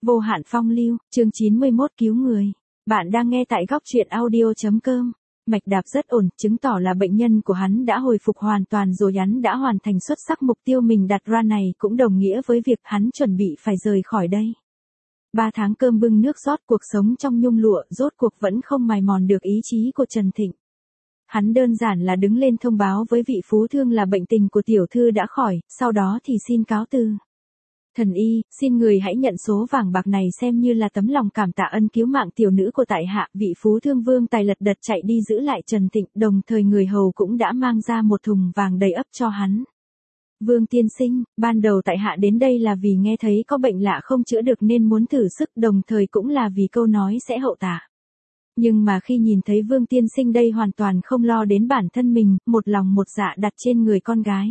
Vô hạn phong lưu, chương 91 cứu người. Bạn đang nghe tại góc truyện audio.com. Mạch đạp rất ổn, chứng tỏ là bệnh nhân của hắn đã hồi phục hoàn toàn rồi, hắn đã hoàn thành xuất sắc mục tiêu mình đặt ra, này cũng đồng nghĩa với việc hắn chuẩn bị phải rời khỏi đây. 3 tháng cơm bưng nước rót, cuộc sống trong nhung lụa rốt cuộc vẫn không mài mòn được ý chí của Trần Thịnh. Hắn đơn giản là đứng lên thông báo với vị phú thương là bệnh tình của tiểu thư đã khỏi, sau đó thì xin cáo từ. Thần y, xin người hãy nhận số vàng bạc này xem như là tấm lòng cảm tạ ân cứu mạng tiểu nữ của tại hạ. Vị phú thương Vương Tài lật đật chạy đi giữ lại Trần Thịnh, đồng thời người hầu cũng đã mang ra một thùng vàng đầy ắp cho hắn. Vương tiên sinh, ban đầu tại hạ đến đây là vì nghe thấy có bệnh lạ không chữa được nên muốn thử sức, đồng thời cũng là vì câu nói sẽ hậu tạ. Nhưng mà khi nhìn thấy Vương tiên sinh đây hoàn toàn không lo đến bản thân mình, một lòng một dạ đặt trên người con gái.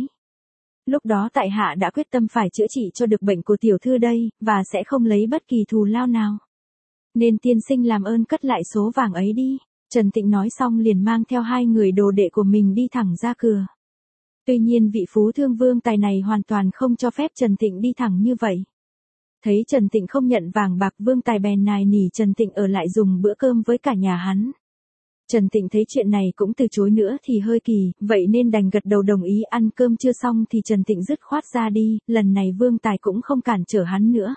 Lúc đó tại hạ đã quyết tâm phải chữa trị cho được bệnh của tiểu thư đây, và sẽ không lấy bất kỳ thù lao nào. Nên tiên sinh làm ơn cất lại số vàng ấy đi. Trần Thịnh nói xong liền mang theo 2 người đồ đệ của mình đi thẳng ra cửa. Tuy nhiên vị phú thương Vương Tài này hoàn toàn không cho phép Trần Thịnh đi thẳng như vậy. Thấy Trần Thịnh không nhận vàng bạc, Vương Tài bèn nài nỉ Trần Thịnh ở lại dùng bữa cơm với cả nhà hắn. Trần Thịnh thấy chuyện này cũng từ chối nữa thì hơi kỳ, vậy nên đành gật đầu đồng ý. Ăn cơm chưa xong thì Trần Thịnh dứt khoát ra đi, lần này Vương Tài cũng không cản trở hắn nữa.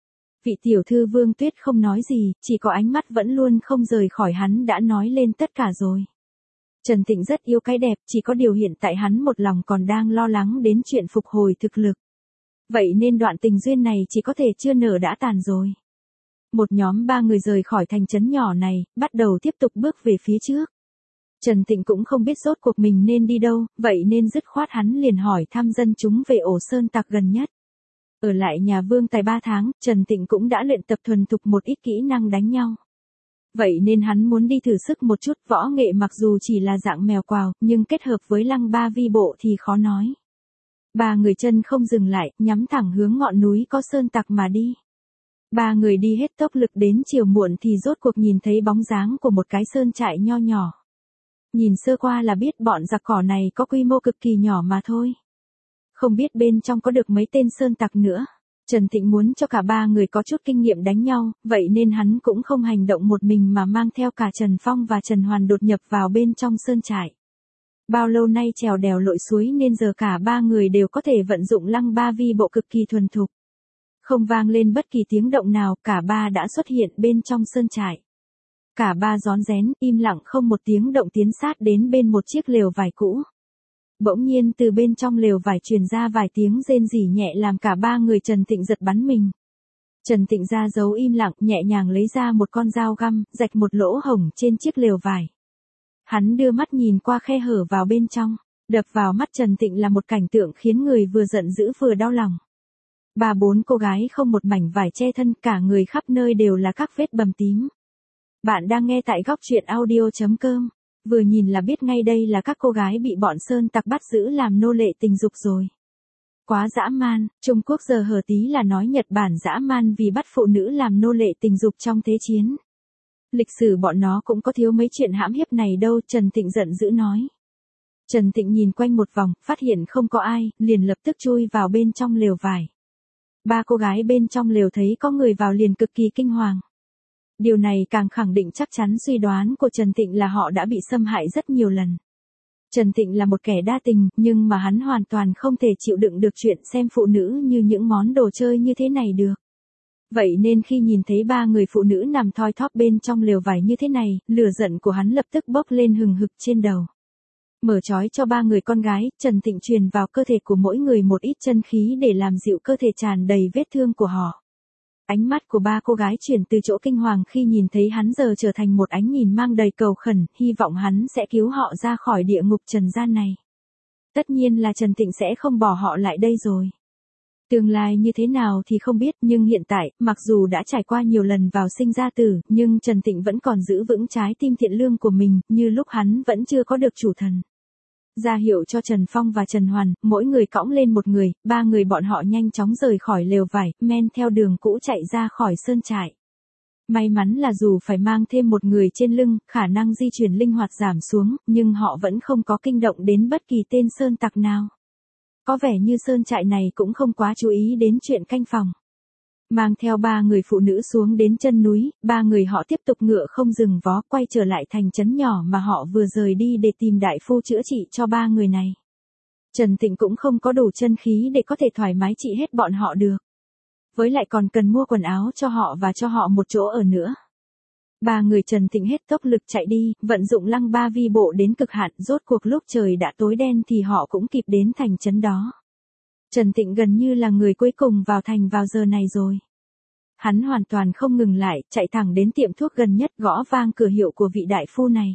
Vị tiểu thư Vương Tuyết không nói gì, chỉ có ánh mắt vẫn luôn không rời khỏi hắn đã nói lên tất cả rồi. Trần Thịnh rất yêu cái đẹp, chỉ có điều hiện tại hắn một lòng còn đang lo lắng đến chuyện phục hồi thực lực. Vậy nên đoạn tình duyên này chỉ có thể chưa nở đã tàn rồi. Một nhóm 3 người rời khỏi thành trấn nhỏ này, bắt đầu tiếp tục bước về phía trước. Trần Thịnh cũng không biết rốt cuộc mình nên đi đâu, vậy nên dứt khoát hắn liền hỏi thăm dân chúng về ổ sơn tặc gần nhất. Ở lại nhà Vương Tài 3 tháng, Trần Thịnh cũng đã luyện tập thuần thục một ít kỹ năng đánh nhau. Vậy nên hắn muốn đi thử sức một chút. Võ nghệ mặc dù chỉ là dạng mèo quào, nhưng kết hợp với lăng ba vi bộ thì khó nói. 3 người chân không dừng lại, nhắm thẳng hướng ngọn núi có sơn tặc mà đi. 3 người đi hết tốc lực, đến chiều muộn thì rốt cuộc nhìn thấy bóng dáng của một cái sơn trại nho nhỏ. Nhìn sơ qua là biết bọn giặc cỏ này có quy mô cực kỳ nhỏ mà thôi. Không biết bên trong có được mấy tên sơn tặc nữa. Trần Thịnh muốn cho cả 3 người có chút kinh nghiệm đánh nhau, vậy nên hắn cũng không hành động một mình mà mang theo cả Trần Phong và Trần Hoàn đột nhập vào bên trong sơn trại. Bao lâu nay trèo đèo lội suối nên giờ cả 3 người đều có thể vận dụng lăng ba vi bộ cực kỳ thuần thục. Không vang lên bất kỳ tiếng động nào, cả 3 đã xuất hiện bên trong sơn trại. Cả 3 rón rén, im lặng không một tiếng động tiến sát đến bên một chiếc lều vải cũ. Bỗng nhiên từ bên trong lều vải truyền ra vài tiếng rên rỉ nhẹ làm cả 3 người Trần Thịnh giật bắn mình. Trần Thịnh ra dấu im lặng, nhẹ nhàng lấy ra một con dao găm, rạch một lỗ hổng trên chiếc lều vải. Hắn đưa mắt nhìn qua khe hở vào bên trong, đập vào mắt Trần Thịnh là một cảnh tượng khiến người vừa giận dữ vừa đau lòng. 3-4 cô gái không một mảnh vải che thân, cả người khắp nơi đều là các vết bầm tím. Bạn đang nghe tại góc truyện audio.com. Vừa nhìn là biết ngay đây là các cô gái bị bọn sơn tặc bắt giữ làm nô lệ tình dục rồi. Quá dã man. Trung Quốc giờ hờ tí là nói Nhật Bản dã man vì bắt phụ nữ làm nô lệ tình dục trong thế chiến. Lịch sử bọn nó cũng có thiếu mấy chuyện hãm hiếp này đâu. Trần Thịnh giận dữ nói. Trần Thịnh nhìn quanh một vòng, phát hiện không có ai, liền lập tức chui vào bên trong lều vải. 3 cô gái bên trong lều thấy có người vào liền cực kỳ kinh hoàng. Điều này càng khẳng định chắc chắn suy đoán của Trần Thịnh là họ đã bị xâm hại rất nhiều lần. Trần Thịnh là một kẻ đa tình, nhưng mà hắn hoàn toàn không thể chịu đựng được chuyện xem phụ nữ như những món đồ chơi như thế này được. Vậy nên khi nhìn thấy 3 người phụ nữ nằm thoi thóp bên trong lều vải như thế này, lửa giận của hắn lập tức bốc lên hừng hực trên đầu. Mở trói cho 3 người con gái, Trần Thịnh truyền vào cơ thể của mỗi người một ít chân khí để làm dịu cơ thể tràn đầy vết thương của họ. Ánh mắt của 3 cô gái chuyển từ chỗ kinh hoàng khi nhìn thấy hắn giờ trở thành một ánh nhìn mang đầy cầu khẩn, hy vọng hắn sẽ cứu họ ra khỏi địa ngục trần gian này. Tất nhiên là Trần Thịnh sẽ không bỏ họ lại đây rồi. Tương lai như thế nào thì không biết, nhưng hiện tại, mặc dù đã trải qua nhiều lần vào sinh ra tử, nhưng Trần Thịnh vẫn còn giữ vững trái tim thiện lương của mình, như lúc hắn vẫn chưa có được chủ thần. Ra hiệu cho Trần Phong và Trần Hoàn, mỗi người cõng lên một người, 3 người bọn họ nhanh chóng rời khỏi lều vải, men theo đường cũ chạy ra khỏi sơn trại. May mắn là dù phải mang thêm một người trên lưng, khả năng di chuyển linh hoạt giảm xuống, nhưng họ vẫn không có kinh động đến bất kỳ tên sơn tặc nào. Có vẻ như sơn trại này cũng không quá chú ý đến chuyện canh phòng. Mang theo 3 người phụ nữ xuống đến chân núi, 3 người họ tiếp tục ngựa không dừng vó quay trở lại thành trấn nhỏ mà họ vừa rời đi để tìm đại phu chữa trị cho 3 người này. Trần Tịnh cũng không có đủ chân khí để có thể thoải mái trị hết bọn họ được. Với lại còn cần mua quần áo cho họ và cho họ một chỗ ở nữa. 3 người Trần Tịnh hết tốc lực chạy đi, vận dụng lăng ba vi bộ đến cực hạn, rốt cuộc lúc trời đã tối đen thì họ cũng kịp đến thành trấn đó. Trần Tịnh gần như là người cuối cùng vào thành vào giờ này rồi. Hắn hoàn toàn không ngừng lại, chạy thẳng đến tiệm thuốc gần nhất gõ vang cửa hiệu của vị đại phu này.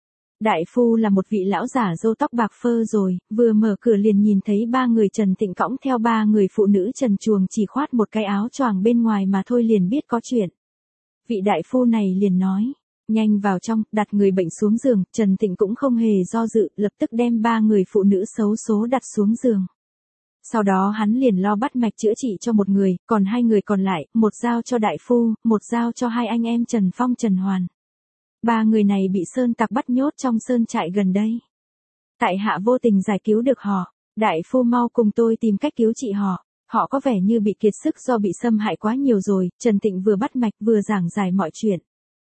Đại phu là một vị lão giả râu tóc bạc phơ rồi, vừa mở cửa liền nhìn thấy 3 người Trần Tịnh cõng theo 3 người phụ nữ trần truồng chỉ khoát một cái áo choàng bên ngoài mà thôi liền biết có chuyện. Vị đại phu này liền nói, nhanh vào trong, đặt người bệnh xuống giường, Trần Tịnh cũng không hề do dự, lập tức đem 3 người phụ nữ xấu số đặt xuống giường. Sau đó hắn liền lo bắt mạch chữa trị cho một người, còn 2 người còn lại, một giao cho đại phu, một giao cho 2 anh em Trần Phong Trần Hoàn. 3 người này bị sơn tặc bắt nhốt trong sơn trại gần đây. Tại hạ vô tình giải cứu được họ, đại phu mau cùng tôi tìm cách cứu trị họ. Họ có vẻ như bị kiệt sức do bị xâm hại quá nhiều rồi, Trần Tịnh vừa bắt mạch vừa giảng giải mọi chuyện.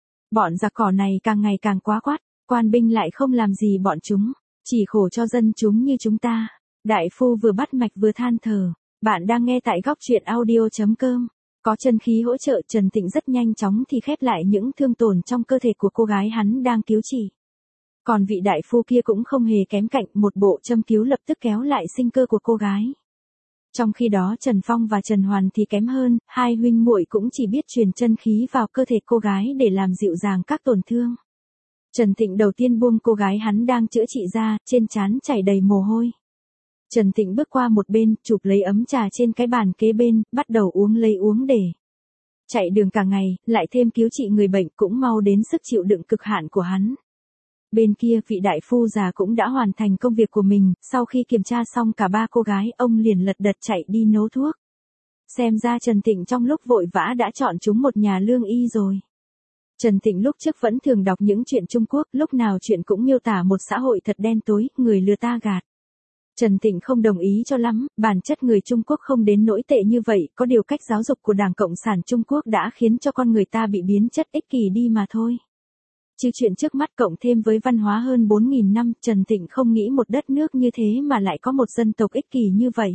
Bọn giặc cỏ này càng ngày càng quá quát, quan binh lại không làm gì bọn chúng, chỉ khổ cho dân chúng như chúng ta. Đại phu vừa bắt mạch vừa than thở, bạn đang nghe tại góc truyện audio.com. Có chân khí hỗ trợ Trần Tịnh rất nhanh chóng thì khép lại những thương tổn trong cơ thể của cô gái hắn đang cứu trị. Còn vị đại phu kia cũng không hề kém cạnh, một bộ châm cứu lập tức kéo lại sinh cơ của cô gái. Trong khi đó Trần Phong và Trần Hoàn thì kém hơn, 2 huynh muội cũng chỉ biết truyền chân khí vào cơ thể cô gái để làm dịu dàng các tổn thương. Trần Tịnh đầu tiên buông cô gái hắn đang chữa trị ra, trên trán chảy đầy mồ hôi. Trần Tịnh bước qua một bên, chụp lấy ấm trà trên cái bàn kế bên, bắt đầu uống lấy uống để. Chạy đường cả ngày, lại thêm cứu trị người bệnh cũng mau đến sức chịu đựng cực hạn của hắn. Bên kia vị đại phu già cũng đã hoàn thành công việc của mình, sau khi kiểm tra xong cả 3 cô gái ông liền lật đật chạy đi nấu thuốc. Xem ra Trần Tịnh trong lúc vội vã đã chọn chúng một nhà lương y rồi. Trần Tịnh lúc trước vẫn thường đọc những chuyện Trung Quốc, lúc nào chuyện cũng miêu tả một xã hội thật đen tối, người lừa ta gạt. Trần Tịnh không đồng ý cho lắm, bản chất người Trung Quốc không đến nỗi tệ như vậy, có điều cách giáo dục của Đảng Cộng sản Trung Quốc đã khiến cho con người ta bị biến chất ích kỷ đi mà thôi. Chứ chuyện trước mắt cộng thêm với văn hóa hơn 4.000 năm, Trần Tịnh không nghĩ một đất nước như thế mà lại có một dân tộc ích kỷ như vậy.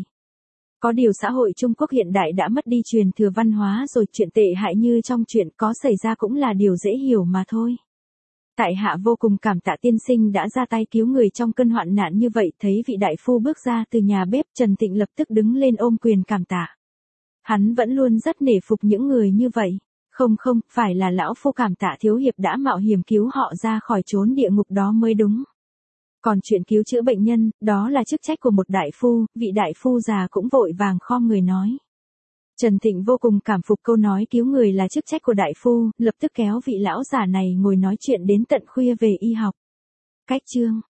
Có điều xã hội Trung Quốc hiện đại đã mất đi truyền thừa văn hóa rồi, chuyện tệ hại như trong chuyện có xảy ra cũng là điều dễ hiểu mà thôi. Tại hạ vô cùng cảm tạ tiên sinh đã ra tay cứu người trong cơn hoạn nạn như vậy. Thấy vị đại phu bước ra từ nhà bếp, Trần Tịnh lập tức đứng lên ôm quyền cảm tạ. Hắn vẫn luôn rất nể phục những người như vậy. Không, phải là lão phu cảm tạ thiếu hiệp đã mạo hiểm cứu họ ra khỏi chốn địa ngục đó mới đúng. Còn chuyện cứu chữa bệnh nhân, đó là chức trách của một đại phu, vị đại phu già cũng vội vàng khom người nói. Trần Tịnh vô cùng cảm phục câu nói cứu người là chức trách của đại phu, lập tức kéo vị lão già này ngồi nói chuyện đến tận khuya về y học. Cách chương